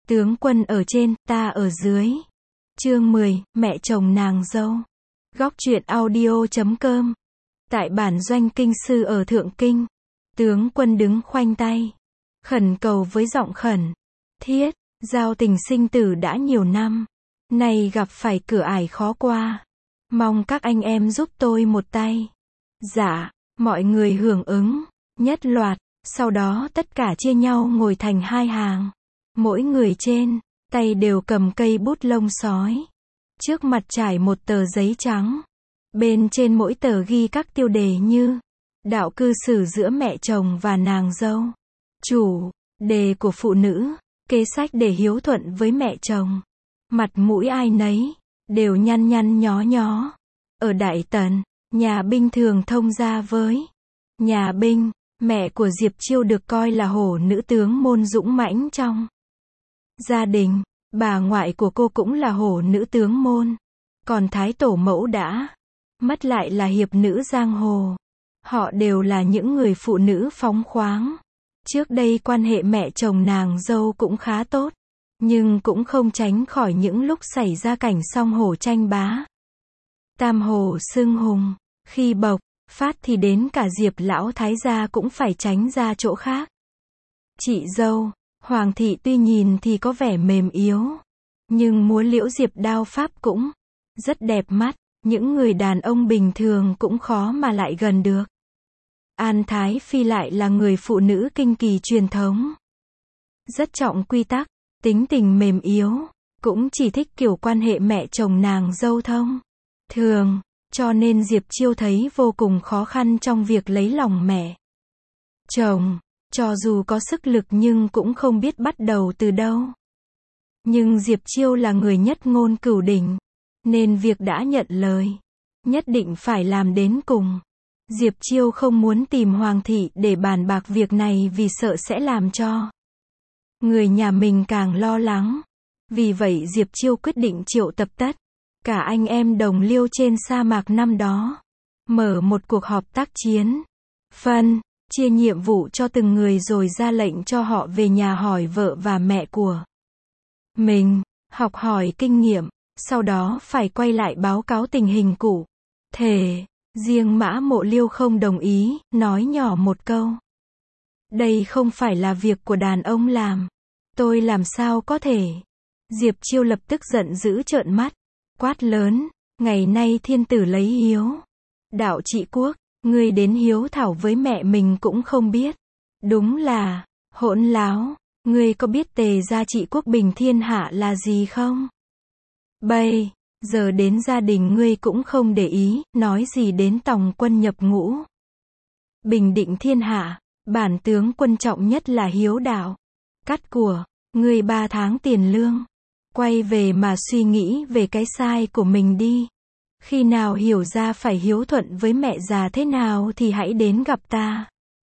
Tướng quân ở trên, ta ở dưới. Chương 10, mẹ chồng nàng dâu. Góc truyện audio.com. Tại bản doanh kinh sư ở Thượng Kinh, tướng quân đứng khoanh tay, khẩn cầu với giọng khẩn thiết, giao tình sinh tử đã nhiều năm, nay gặp phải cửa ải khó qua, mong các anh em giúp tôi một tay. Dạ, mọi người hưởng ứng, nhất loạt, sau đó tất cả chia nhau ngồi thành hai hàng, mỗi người trên tay đều cầm cây bút lông sói, trước mặt trải một tờ giấy trắng, bên trên mỗi tờ ghi các tiêu đề như đạo cư xử giữa mẹ chồng và nàng dâu, chủ đề của phụ nữ, kế sách để hiếu thuận với mẹ chồng. Mặt mũi ai nấy đều nhăn nhăn nhó nhó. Ở Đại Tần, nhà Binh thường thông gia với nhà Binh. Mẹ của Diệp Chiêu được coi là hổ nữ tướng môn dũng mãnh trong gia đình. Bà ngoại của cô cũng là hổ nữ tướng môn. Còn thái tổ mẫu đã mất lại là hiệp nữ giang hồ. Họ đều là những người phụ nữ phóng khoáng. Trước đây quan hệ mẹ chồng nàng dâu cũng khá tốt, nhưng cũng không tránh khỏi những lúc xảy ra cảnh song hổ tranh bá. Tam hổ xưng hùng, khi bộc phát thì đến cả Diệp lão thái gia cũng phải tránh ra chỗ khác. Chị dâu, Hoàng thị tuy nhìn thì có vẻ mềm yếu, nhưng múa liễu diệp đao pháp cũng rất đẹp mắt, những người đàn ông bình thường cũng khó mà lại gần được. An Thái Phi lại là người phụ nữ kinh kỳ truyền thống, rất trọng quy tắc, tính tình mềm yếu, cũng chỉ thích kiểu quan hệ mẹ chồng nàng dâu thông thường, cho nên Diệp Chiêu thấy vô cùng khó khăn trong việc lấy lòng mẹ chồng, cho dù có sức lực nhưng cũng không biết bắt đầu từ đâu. Nhưng Diệp Chiêu là người nhất ngôn cửu đỉnh, nên việc đã nhận lời, nhất định phải làm đến cùng. Diệp Chiêu không muốn tìm Hoàng thị để bàn bạc việc này vì sợ sẽ làm cho người nhà mình càng lo lắng. Vì vậy Diệp Chiêu quyết định triệu tập tất cả anh em đồng liêu trên sa mạc năm đó, mở một cuộc họp tác chiến, phân chia nhiệm vụ cho từng người rồi ra lệnh cho họ về nhà hỏi vợ và mẹ của mình, học hỏi kinh nghiệm, sau đó phải quay lại báo cáo tình hình cụ thể. Riêng Mã Mộ Liêu không đồng ý, nói nhỏ một câu: đây không phải là việc của đàn ông làm, tôi làm sao có thể. Diệp Chiêu lập tức giận dữ trợn mắt, quát lớn: ngày nay thiên tử lấy hiếu đạo trị quốc, ngươi đến hiếu thảo với mẹ mình cũng không biết, đúng là hỗn láo. Ngươi có biết tề gia trị quốc bình thiên hạ là gì không? Bây giờ đến gia đình ngươi cũng không để ý, nói gì đến tòng quân nhập ngũ, bình định thiên hạ. Bản tướng quan trọng nhất là hiếu đạo. Cắt của ngươi 3 tháng tiền lương, quay về mà suy nghĩ về cái sai của mình đi. Khi nào hiểu ra phải hiếu thuận với mẹ già thế nào thì hãy đến gặp ta.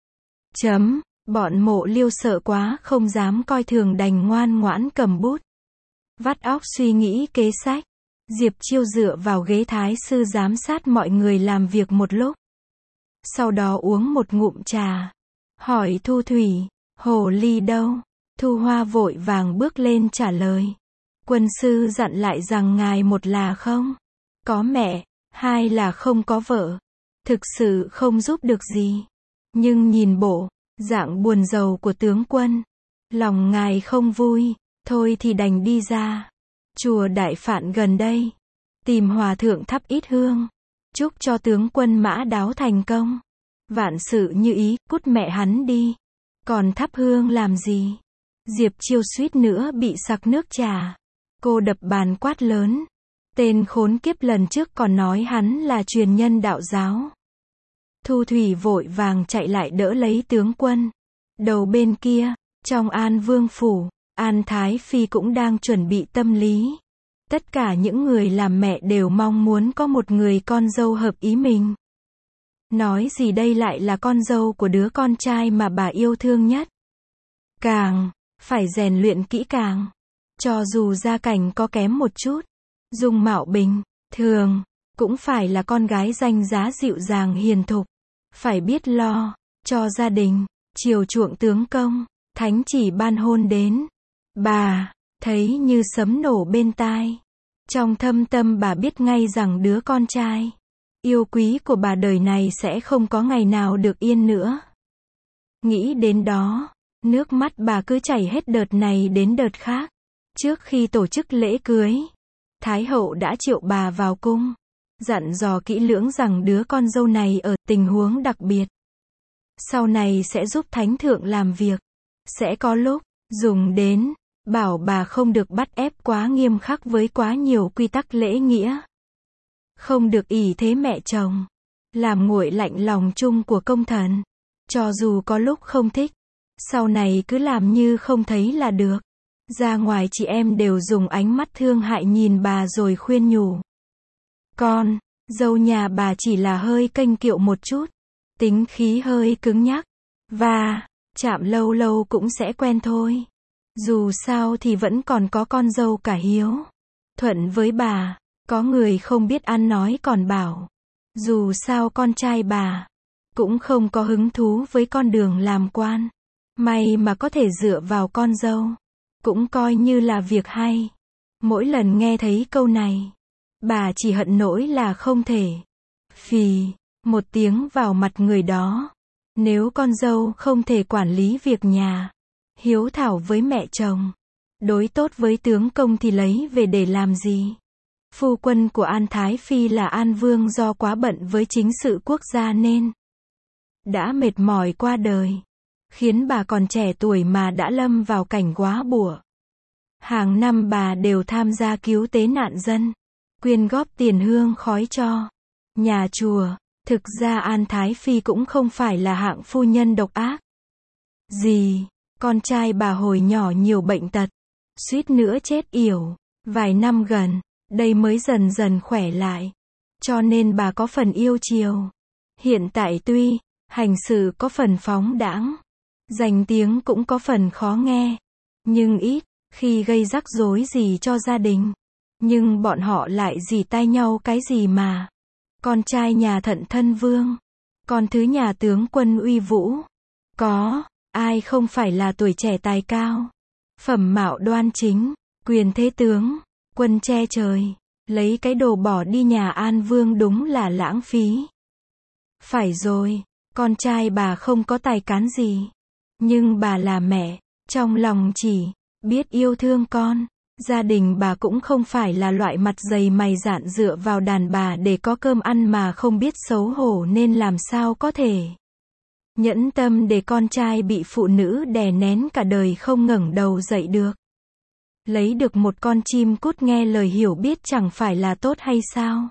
Bọn Mộ Liêu sợ quá không dám coi thường, đành ngoan ngoãn cầm bút, vắt óc suy nghĩ kế sách. Diệp Chiêu dựa vào ghế thái sư giám sát mọi người làm việc một lúc. Sau đó uống một ngụm trà, hỏi Thu Thủy: hồ ly đâu? Thu Hoa vội vàng bước lên trả lời: quân sư dặn lại rằng ngài một là không có mẹ, hai là không có vợ, thực sự không giúp được gì. Nhưng nhìn bộ dạng buồn rầu của tướng quân, lòng ngài không vui, thôi thì đành đi ra chùa Đại Phạn gần đây, tìm hòa thượng thắp ít hương, chúc cho tướng quân Mã Đáo thành công, vạn sự như ý. Cút mẹ hắn đi, còn thắp hương làm gì? Diệp Chiêu suýt nữa bị sặc nước trà. Cô đập bàn quát lớn: tên khốn kiếp, lần trước còn nói hắn là truyền nhân đạo giáo. Thu Thủy vội vàng chạy lại đỡ lấy tướng quân. Đầu bên kia, trong An Vương phủ, An Thái Phi cũng đang chuẩn bị tâm lý. Tất cả những người làm mẹ đều mong muốn có một người con dâu hợp ý mình. Nói gì đây lại là con dâu của đứa con trai mà bà yêu thương nhất. Càng phải rèn luyện kỹ càng. Cho dù gia cảnh có kém một chút, dung mạo bình thường, cũng phải là con gái danh giá dịu dàng hiền thục. Phải biết lo cho gia đình, chiều chuộng tướng công. Thánh chỉ ban hôn đến, bà thấy như sấm nổ bên tai. Trong thâm tâm bà biết ngay rằng đứa con trai yêu quý của bà đời này sẽ không có ngày nào được yên nữa. Nghĩ đến đó, nước mắt bà cứ chảy hết đợt này đến đợt khác. Trước khi tổ chức lễ cưới, Thái hậu đã triệu bà vào cung, dặn dò kỹ lưỡng rằng đứa con dâu này ở tình huống đặc biệt. Sau này sẽ giúp thánh thượng làm việc. Sẽ có lúc dùng đến, bảo bà không được bắt ép quá nghiêm khắc với quá nhiều quy tắc lễ nghĩa. Không được ỷ thế mẹ chồng, làm nguội lạnh lòng chung của công thần. Cho dù có lúc không thích, sau này cứ làm như không thấy là được. Ra ngoài chị em đều dùng ánh mắt thương hại nhìn bà rồi khuyên nhủ. Con, dâu nhà bà chỉ là hơi kênh kiệu một chút, tính khí hơi cứng nhắc, và chạm lâu lâu cũng sẽ quen thôi. Dù sao thì vẫn còn có con dâu cả hiếu thuận với bà. Có người không biết ăn nói còn bảo, dù sao con trai bà cũng không có hứng thú với con đường làm quan. May mà có thể dựa vào con dâu, cũng coi như là việc hay. Mỗi lần nghe thấy câu này, bà chỉ hận nỗi là không thể phì một tiếng vào mặt người đó. Nếu con dâu không thể quản lý việc nhà, hiếu thảo với mẹ chồng, đối tốt với tướng công thì lấy về để làm gì? Phu quân của An Thái Phi là An Vương do quá bận với chính sự quốc gia nên đã mệt mỏi qua đời, khiến bà còn trẻ tuổi mà đã lâm vào cảnh góa bụa. Hàng năm bà đều tham gia cứu tế nạn dân, quyên góp tiền hương khói cho nhà chùa. Thực ra An Thái Phi cũng không phải là hạng phu nhân độc ác gì. Con trai bà hồi nhỏ nhiều bệnh tật, suýt nữa chết yểu. Vài năm gần đây mới dần dần khỏe lại, cho nên bà có phần yêu chiều. Hiện tại tuy hành xử có phần phóng đãng, danh tiếng cũng có phần khó nghe, nhưng ít khi gây rắc rối gì cho gia đình. Nhưng bọn họ lại rỉ tai nhau cái gì mà con trai nhà Thận Thân Vương, con thứ nhà tướng quân uy vũ, có ai không phải là tuổi trẻ tài cao, phẩm mạo đoan chính, quyền thế tướng, quân che trời. Lấy cái đồ bỏ đi nhà An Vương đúng là lãng phí. Phải rồi, con trai bà không có tài cán gì, nhưng bà là mẹ, trong lòng chỉ biết yêu thương con. Gia đình bà cũng không phải là loại mặt dày mày dạn dựa vào đàn bà để có cơm ăn mà không biết xấu hổ, nên làm sao có thể nhẫn tâm để con trai bị phụ nữ đè nén cả đời không ngẩng đầu dậy được. Lấy được một con chim cút nghe lời hiểu biết chẳng phải là tốt hay sao?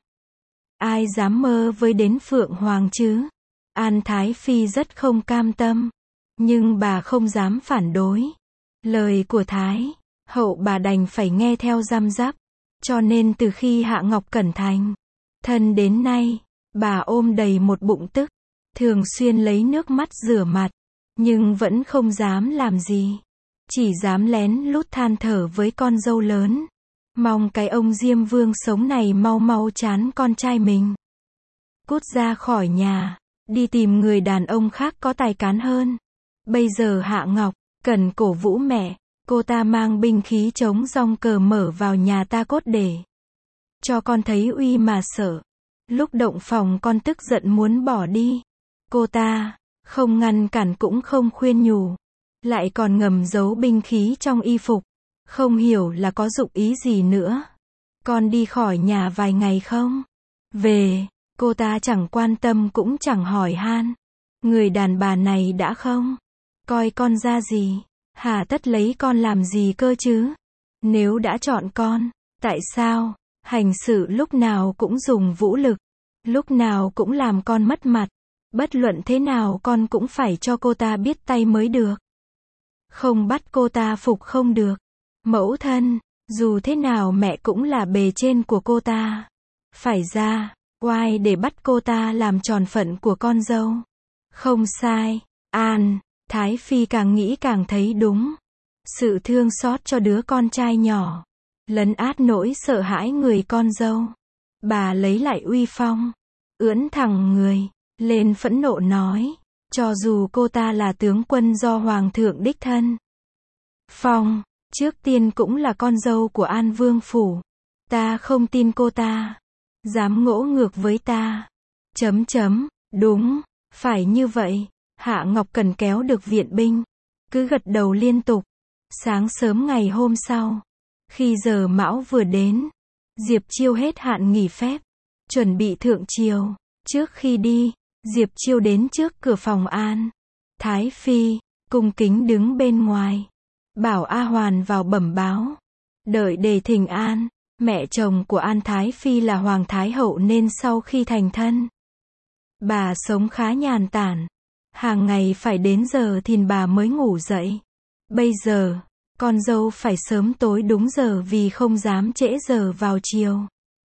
Ai dám mơ với đến Phượng Hoàng chứ? An Thái Phi rất không cam tâm, nhưng bà không dám phản đối lời của Thái hậu, bà đành phải nghe theo răm rắp. Cho nên từ khi Hạ Ngọc Cẩn thành thân đến nay, bà ôm đầy một bụng tức, thường xuyên lấy nước mắt rửa mặt, nhưng vẫn không dám làm gì, chỉ dám lén lút than thở với con dâu lớn, mong cái ông Diêm Vương sống này mau mau chán con trai mình, cút ra khỏi nhà, đi tìm người đàn ông khác có tài cán hơn. Bây giờ Hạ Ngọc cần cổ vũ mẹ, cô ta mang binh khí chống rong cờ mở vào nhà ta cốt để cho con thấy uy mà sợ. Lúc động phòng con tức giận muốn bỏ đi, cô ta không ngăn cản cũng không khuyên nhủ, lại còn ngầm giấu binh khí trong y phục, không hiểu là có dụng ý gì nữa. Con đi khỏi nhà vài ngày không về, cô ta chẳng quan tâm cũng chẳng hỏi han. Người đàn bà này đã không coi con ra gì, hà tất lấy con làm gì cơ chứ? Nếu đã chọn con, tại sao hành xử lúc nào cũng dùng vũ lực, lúc nào cũng làm con mất mặt? Bất luận thế nào con cũng phải cho cô ta biết tay mới được. Không bắt cô ta phục không được. Mẫu thân, dù thế nào mẹ cũng là bề trên của cô ta. Phải ra oai để bắt cô ta làm tròn phận của con dâu. Không sai. An Thái Phi càng nghĩ càng thấy đúng. Sự thương xót cho đứa con trai nhỏ lấn át nỗi sợ hãi người con dâu. Bà lấy lại uy phong, ưỡn thẳng người lên phẫn nộ nói, cho dù cô ta là tướng quân do hoàng thượng đích thân phong, Trước tiên cũng là con dâu của An Vương Phủ. Ta không tin cô ta dám ngỗ ngược với ta. Đúng, phải như vậy. Hạ Ngọc Cần kéo được viện binh, cứ gật đầu liên tục. Sáng sớm ngày hôm sau, khi giờ mão vừa đến, Diệp Chiêu hết hạn nghỉ phép, chuẩn bị thượng triều. Trước khi đi, Diệp Chiêu đến trước cửa phòng An Thái Phi, cung kính đứng bên ngoài, bảo A Hoàn vào bẩm báo, đợi để thỉnh an. Mẹ chồng của An Thái Phi là Hoàng Thái Hậu nên sau khi thành thân, bà sống khá nhàn tản. Hàng ngày phải đến giờ thìn bà mới ngủ dậy. Bây giờ, con dâu phải sớm tối đúng giờ vì không dám trễ giờ vào chiều.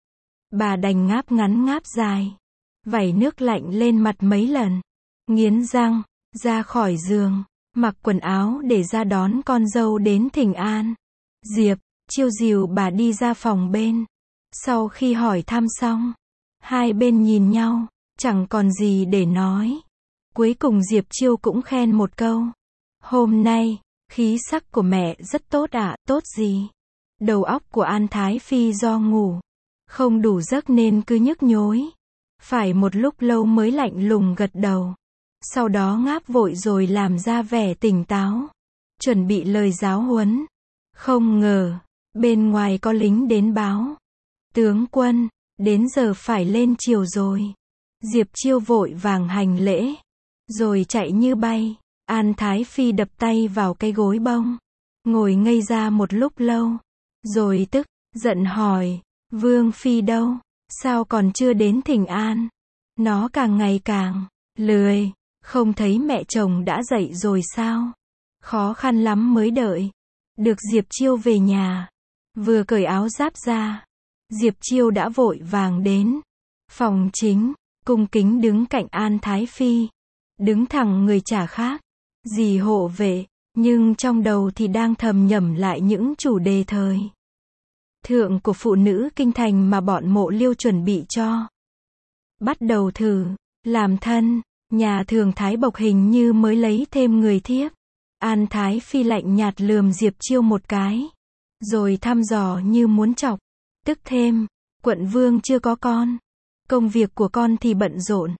Bà đành ngáp ngắn ngáp dài, vẩy nước lạnh lên mặt mấy lần, nghiến răng, ra khỏi giường, mặc quần áo để ra đón con dâu đến thỉnh an. Diệp Chiêu dìu bà đi ra phòng bên. Sau khi hỏi thăm xong, hai bên nhìn nhau, chẳng còn gì để nói. Cuối cùng Diệp Chiêu cũng khen một câu. Hôm nay, khí sắc của mẹ rất tốt ạ. Tốt gì? Đầu óc của An Thái Phi do ngủ không đủ giấc nên cứ nhức nhối. Phải một lúc lâu mới lạnh lùng gật đầu. Sau đó ngáp vội rồi làm ra vẻ tỉnh táo, chuẩn bị lời giáo huấn. Không ngờ, bên ngoài có lính đến báo. Tướng quân, đến giờ phải lên triều rồi. Diệp Chiêu vội vàng hành lễ, rồi chạy như bay. An Thái Phi đập tay vào cái gối bông, ngồi ngây ra một lúc lâu, rồi tức giận hỏi, Vương Phi đâu? Sao còn chưa đến thỉnh an? Nó càng ngày càng lười, không thấy mẹ chồng đã dậy rồi sao? Khó khăn lắm mới đợi được Diệp Chiêu về nhà. Vừa cởi áo giáp ra, Diệp Chiêu đã vội vàng đến phòng chính, cung kính đứng cạnh An Thái Phi, đứng thẳng người chả khác gì hộ vệ, nhưng trong đầu thì đang thầm nhẩm lại những chủ đề thời thượng của phụ nữ kinh thành mà bọn Mộ Liêu chuẩn bị cho. Bắt đầu thử làm thân, nhà thường Thái Bộc hình như mới lấy thêm người thiếp. An Thái Phi lạnh nhạt lườm Diệp Chiêu một cái, rồi thăm dò như muốn chọc tức thêm, quận vương chưa có con, công việc của con thì bận rộn,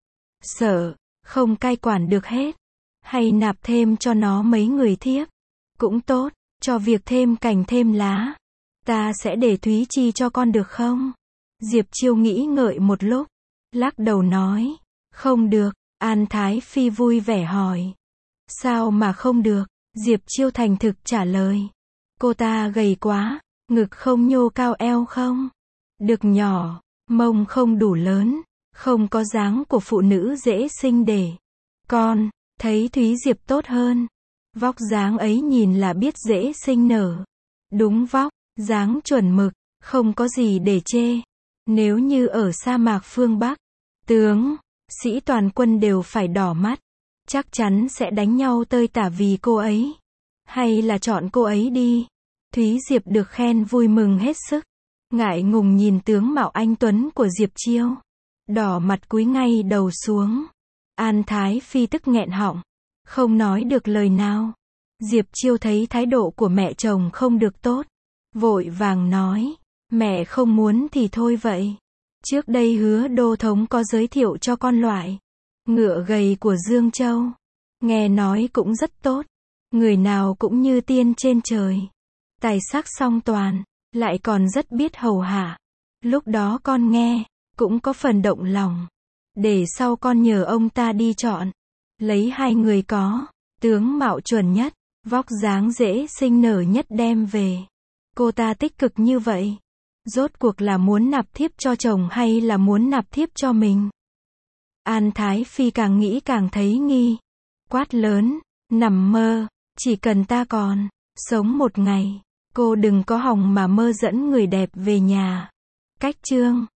sợ không cai quản được hết, hay nạp thêm cho nó mấy người thiếp cũng tốt, cho việc thêm cành thêm lá. Ta sẽ để Thúy Chi cho con được không? Diệp Chiêu nghĩ ngợi một lúc, lắc đầu nói, không được. An Thái Phi vui vẻ hỏi, sao mà không được? Diệp Chiêu thành thực trả lời, cô ta gầy quá, ngực không nhô cao eo không được nhỏ, mông không đủ lớn, không có dáng của phụ nữ dễ sinh để. Con thấy Thúy Diệp tốt hơn, vóc dáng ấy nhìn là biết dễ sinh nở. Đúng vóc dáng chuẩn mực, không có gì để chê. Nếu như ở sa mạc phương Bắc, tướng sĩ toàn quân đều phải đỏ mắt, chắc chắn sẽ đánh nhau tơi tả vì cô ấy. Hay là chọn cô ấy đi. Thúy Diệp được khen vui mừng hết sức, ngại ngùng nhìn tướng mạo anh tuấn của Diệp Chiêu, đỏ mặt cúi ngay đầu xuống. An Thái Phi tức nghẹn họng, không nói được lời nào. Diệp Chiêu thấy thái độ của mẹ chồng không được tốt, vội vàng nói, mẹ không muốn thì thôi vậy. Trước đây Hứa Đô Thống có giới thiệu cho con loại ngựa gầy của Dương Châu, nghe nói cũng rất tốt, người nào cũng như tiên trên trời, tài sắc song toàn, lại còn rất biết hầu hạ. Lúc đó con nghe, cũng có phần động lòng, để sau con nhờ ông ta đi chọn, lấy hai người có tướng mạo chuẩn nhất, vóc dáng dễ sinh nở nhất đem về. Cô ta tích cực như vậy, rốt cuộc là muốn nạp thiếp cho chồng hay là muốn nạp thiếp cho mình? An Thái Phi càng nghĩ càng thấy nghi, quát lớn, nằm mơ, chỉ cần ta còn sống một ngày, cô đừng có hòng mà mơ dẫn người đẹp về nhà. Cách chương